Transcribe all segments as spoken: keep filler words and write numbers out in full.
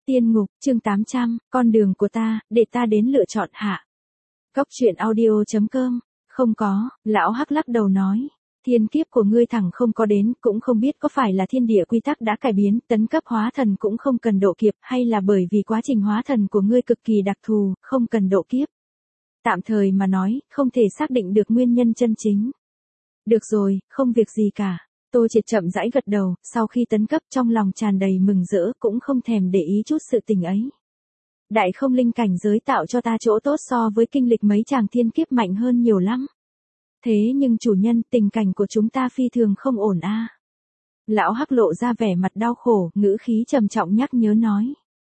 Tiên ngục, chương tám trăm, con đường của ta, để ta đến lựa chọn hạ. Cốc truyện audio chấm com, không có, lão hắc lắc đầu nói. Thiên kiếp của ngươi thẳng không có đến, cũng không biết có phải là thiên địa quy tắc đã cải biến, tấn cấp hóa thần cũng không cần độ kiếp, hay là bởi vì quá trình hóa thần của ngươi cực kỳ đặc thù, không cần độ kiếp. Tạm thời mà nói, không thể xác định được nguyên nhân chân chính. Được rồi, không việc gì cả. Tô Triệt chậm rãi gật đầu, sau khi tấn cấp trong lòng tràn đầy mừng rỡ, cũng không thèm để ý chút sự tình ấy. Đại không linh cảnh giới tạo cho ta chỗ tốt so với kinh lịch mấy chàng thiên kiếp mạnh hơn nhiều lắm. Thế nhưng chủ nhân, tình cảnh của chúng ta phi thường không ổn a. À. Lão Hắc lộ ra vẻ mặt đau khổ, ngữ khí trầm trọng nhắc nhớ nói.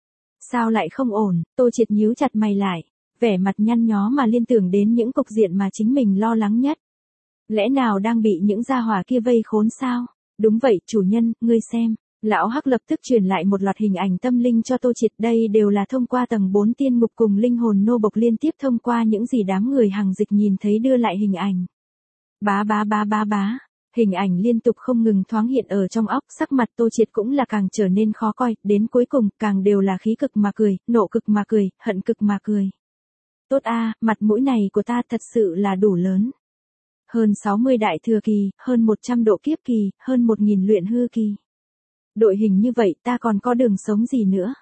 Sao lại không ổn? Tô Triệt nhíu chặt mày lại, vẻ mặt nhăn nhó mà liên tưởng đến những cục diện mà chính mình lo lắng nhất. Lẽ nào đang bị những gia hỏa kia vây khốn sao? Đúng vậy, chủ nhân, ngươi xem. Lão Hắc lập tức truyền lại một loạt hình ảnh tâm linh cho Tô Triệt, đây đều là thông qua tầng bốn tiên ngục cùng linh hồn nô bộc liên tiếp thông qua những gì đám người hàng dịch nhìn thấy đưa lại hình ảnh. Bá bá bá bá bá, hình ảnh liên tục không ngừng thoáng hiện ở trong óc, sắc mặt Tô Triệt cũng là càng trở nên khó coi, đến cuối cùng càng đều là khí cực mà cười, nộ cực mà cười, hận cực mà cười. Tốt a, mặt mũi này của ta thật sự là đủ lớn. Hơn sáu mươi đại thừa kỳ, hơn một trăm độ kiếp kỳ, hơn một nghìn luyện hư kỳ. Đội hình như vậy ta còn có đường sống gì nữa?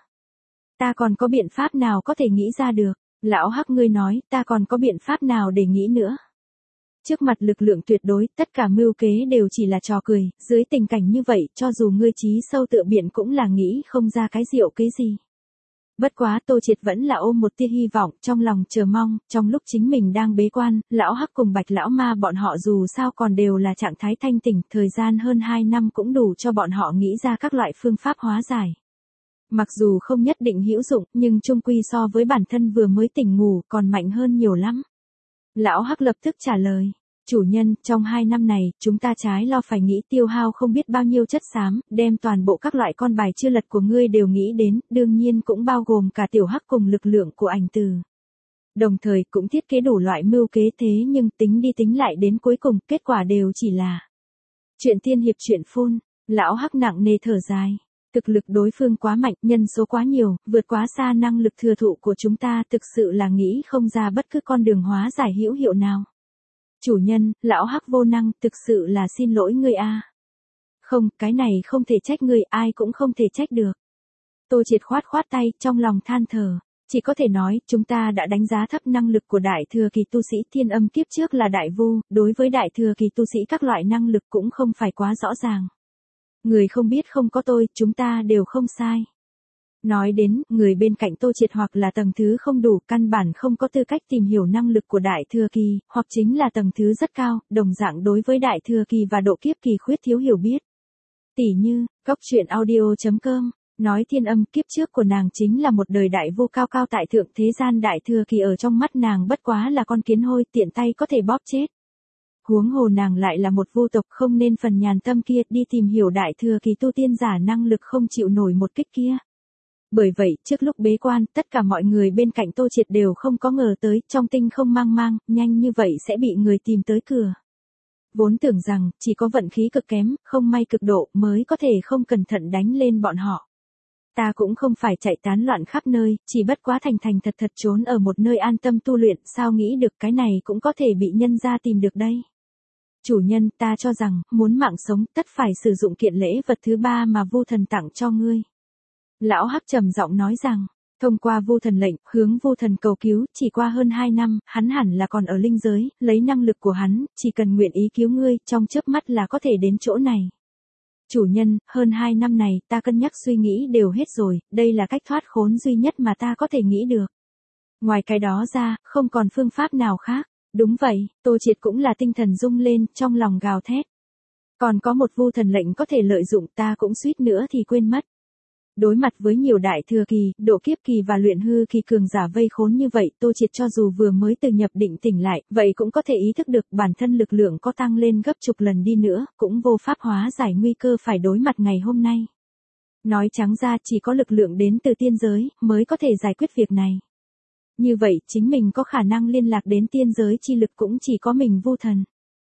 Ta còn có biện pháp nào có thể nghĩ ra được? Lão Hắc ngươi nói, ta còn có biện pháp nào để nghĩ nữa? Trước mặt lực lượng tuyệt đối, tất cả mưu kế đều chỉ là trò cười, dưới tình cảnh như vậy, cho dù ngươi trí sâu tựa biển cũng là nghĩ không ra cái diệu kế gì. Bất quá Tô Triệt vẫn là ôm một tia hy vọng, trong lòng chờ mong, trong lúc chính mình đang bế quan, lão Hắc cùng Bạch lão ma bọn họ dù sao còn đều là trạng thái thanh tỉnh, thời gian hơn hai năm cũng đủ cho bọn họ nghĩ ra các loại phương pháp hóa giải. Mặc dù không nhất định hữu dụng, nhưng chung quy so với bản thân vừa mới tỉnh ngủ còn mạnh hơn nhiều lắm. Lão Hắc lập tức trả lời. Chủ nhân, trong hai năm này, chúng ta trái lo phải nghĩ tiêu hao không biết bao nhiêu chất xám, đem toàn bộ các loại con bài chưa lật của ngươi đều nghĩ đến, đương nhiên cũng bao gồm cả tiểu Hắc cùng lực lượng của ảnh từ. Đồng thời cũng thiết kế đủ loại mưu kế, thế nhưng tính đi tính lại đến cuối cùng, kết quả đều chỉ là chuyện tiên hiệp chuyện phun. Lão Hắc nặng nề thở dài. Thực lực đối phương quá mạnh, nhân số quá nhiều, vượt quá xa năng lực thừa thụ của chúng ta, thực sự là nghĩ không ra bất cứ con đường hóa giải hữu hiệu nào. Chủ nhân, lão Hắc vô năng, thực sự là xin lỗi ngươi a. À. Không, cái này không thể trách ngươi, ai cũng không thể trách được. Tô Triệt khoát khoát tay, trong lòng than thở. Chỉ có thể nói, chúng ta đã đánh giá thấp năng lực của đại thừa kỳ tu sĩ Thiên Âm kiếp trước là đại vu, đối với đại thừa kỳ tu sĩ các loại năng lực cũng không phải quá rõ ràng. Người không biết không có tôi, chúng ta đều không sai. Nói đến, người bên cạnh Tô Triệt hoặc là tầng thứ không đủ, căn bản không có tư cách tìm hiểu năng lực của đại thừa kỳ, hoặc chính là tầng thứ rất cao, đồng dạng đối với đại thừa kỳ và độ kiếp kỳ khuyết thiếu hiểu biết. Tỷ như, cốc truyện audio chấm com, nói Thiên Âm kiếp trước của nàng chính là một đời đại vô cao cao tại thượng, thế gian đại thừa kỳ ở trong mắt nàng bất quá là con kiến hôi tiện tay có thể bóp chết. Huống hồ nàng lại là một vô tộc, không nên phần nhàn tâm kia đi tìm hiểu đại thừa kỳ tu tiên giả năng lực không chịu nổi một kích kia. Bởi vậy, trước lúc bế quan, tất cả mọi người bên cạnh Tô Triệt đều không có ngờ tới, trong tinh không mang mang, nhanh như vậy sẽ bị người tìm tới cửa. Vốn tưởng rằng, chỉ có vận khí cực kém, không may cực độ, mới có thể không cẩn thận đánh lên bọn họ. Ta cũng không phải chạy tán loạn khắp nơi, chỉ bất quá thành thành thật thật trốn ở một nơi an tâm tu luyện, sao nghĩ được cái này cũng có thể bị nhân gia tìm được đây. Chủ nhân, ta cho rằng, muốn mạng sống, tất phải sử dụng kiện lễ vật thứ ba mà Vu Thần tặng cho ngươi. Lão Hắc trầm giọng nói rằng, thông qua Vu Thần lệnh, hướng Vu Thần cầu cứu, chỉ qua hơn hai năm, hắn hẳn là còn ở linh giới, lấy năng lực của hắn, chỉ cần nguyện ý cứu ngươi, trong chớp mắt là có thể đến chỗ này. Chủ nhân, hơn hai năm này, ta cân nhắc suy nghĩ đều hết rồi, đây là cách thoát khốn duy nhất mà ta có thể nghĩ được. Ngoài cái đó ra, không còn phương pháp nào khác. Đúng vậy, Tô Triệt cũng là tinh thần rung lên, trong lòng gào thét. Còn có một Vu Thần lệnh có thể lợi dụng, ta cũng suýt nữa thì quên mất. Đối mặt với nhiều đại thừa kỳ, độ kiếp kỳ và luyện hư kỳ cường giả vây khốn như vậy, Tô Triệt cho dù vừa mới từ nhập định tỉnh lại, vậy cũng có thể ý thức được bản thân lực lượng có tăng lên gấp chục lần đi nữa, cũng vô pháp hóa giải nguy cơ phải đối mặt ngày hôm nay. Nói trắng ra, chỉ có lực lượng đến từ tiên giới, mới có thể giải quyết việc này. Như vậy, chính mình có khả năng liên lạc đến tiên giới chi lực cũng chỉ có mình Vu Thần.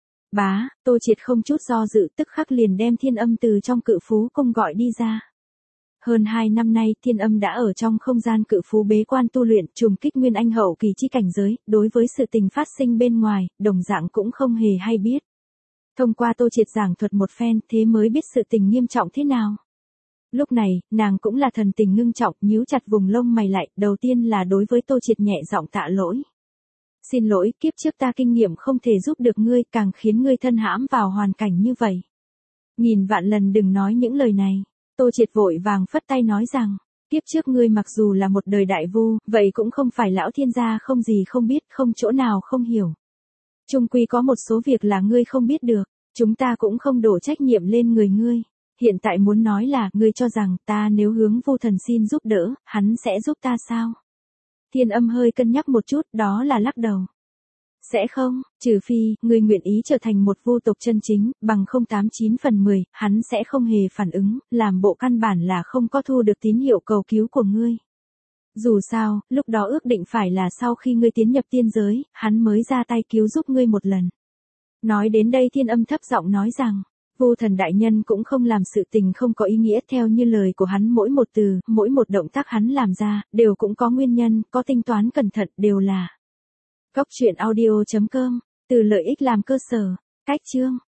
Bá, Tô Triệt không chút do dự, tức khắc liền đem Thiên Âm từ trong Cự Phú Cung gọi đi ra. Hơn hai năm nay Thiên Âm đã ở trong không gian cự phú bế quan tu luyện trùng kích nguyên anh hậu kỳ chi cảnh giới, đối với sự tình phát sinh bên ngoài, đồng dạng cũng không hề hay biết. Thông qua Tô Triệt giảng thuật một phen thế mới biết sự tình nghiêm trọng thế nào. Lúc này, nàng cũng là thần tình ngưng trọng, nhíu chặt vùng lông mày lại, đầu tiên là đối với Tô Triệt nhẹ giọng tạ lỗi. Xin lỗi, kiếp trước ta kinh nghiệm không thể giúp được ngươi, càng khiến ngươi thân hãm vào hoàn cảnh như vậy. Nghìn vạn lần đừng nói những lời này. Tô Triệt vội vàng phất tay nói rằng, kiếp trước ngươi mặc dù là một đời đại vu, vậy cũng không phải lão thiên gia không gì không biết, không chỗ nào không hiểu. Chung quy có một số việc là ngươi không biết được, chúng ta cũng không đổ trách nhiệm lên người ngươi. Hiện tại muốn nói là, ngươi cho rằng, ta nếu hướng Vu Thần xin giúp đỡ, hắn sẽ giúp ta sao? Thiên Âm hơi cân nhắc một chút, đó là lắc đầu. Sẽ không, trừ phi, ngươi nguyện ý trở thành một vu tộc chân chính, bằng không tám chín phần mười, hắn sẽ không hề phản ứng, làm bộ căn bản là không có thu được tín hiệu cầu cứu của ngươi. Dù sao, lúc đó ước định phải là sau khi ngươi tiến nhập tiên giới, hắn mới ra tay cứu giúp ngươi một lần. Nói đến đây Thiên Âm thấp giọng nói rằng, Vu Thần đại nhân cũng không làm sự tình không có ý nghĩa, theo như lời của hắn mỗi một từ, mỗi một động tác hắn làm ra, đều cũng có nguyên nhân, có tính toán cẩn thận, đều là. Cốc truyện audio chấm com, từ lợi ích làm cơ sở, cách chương.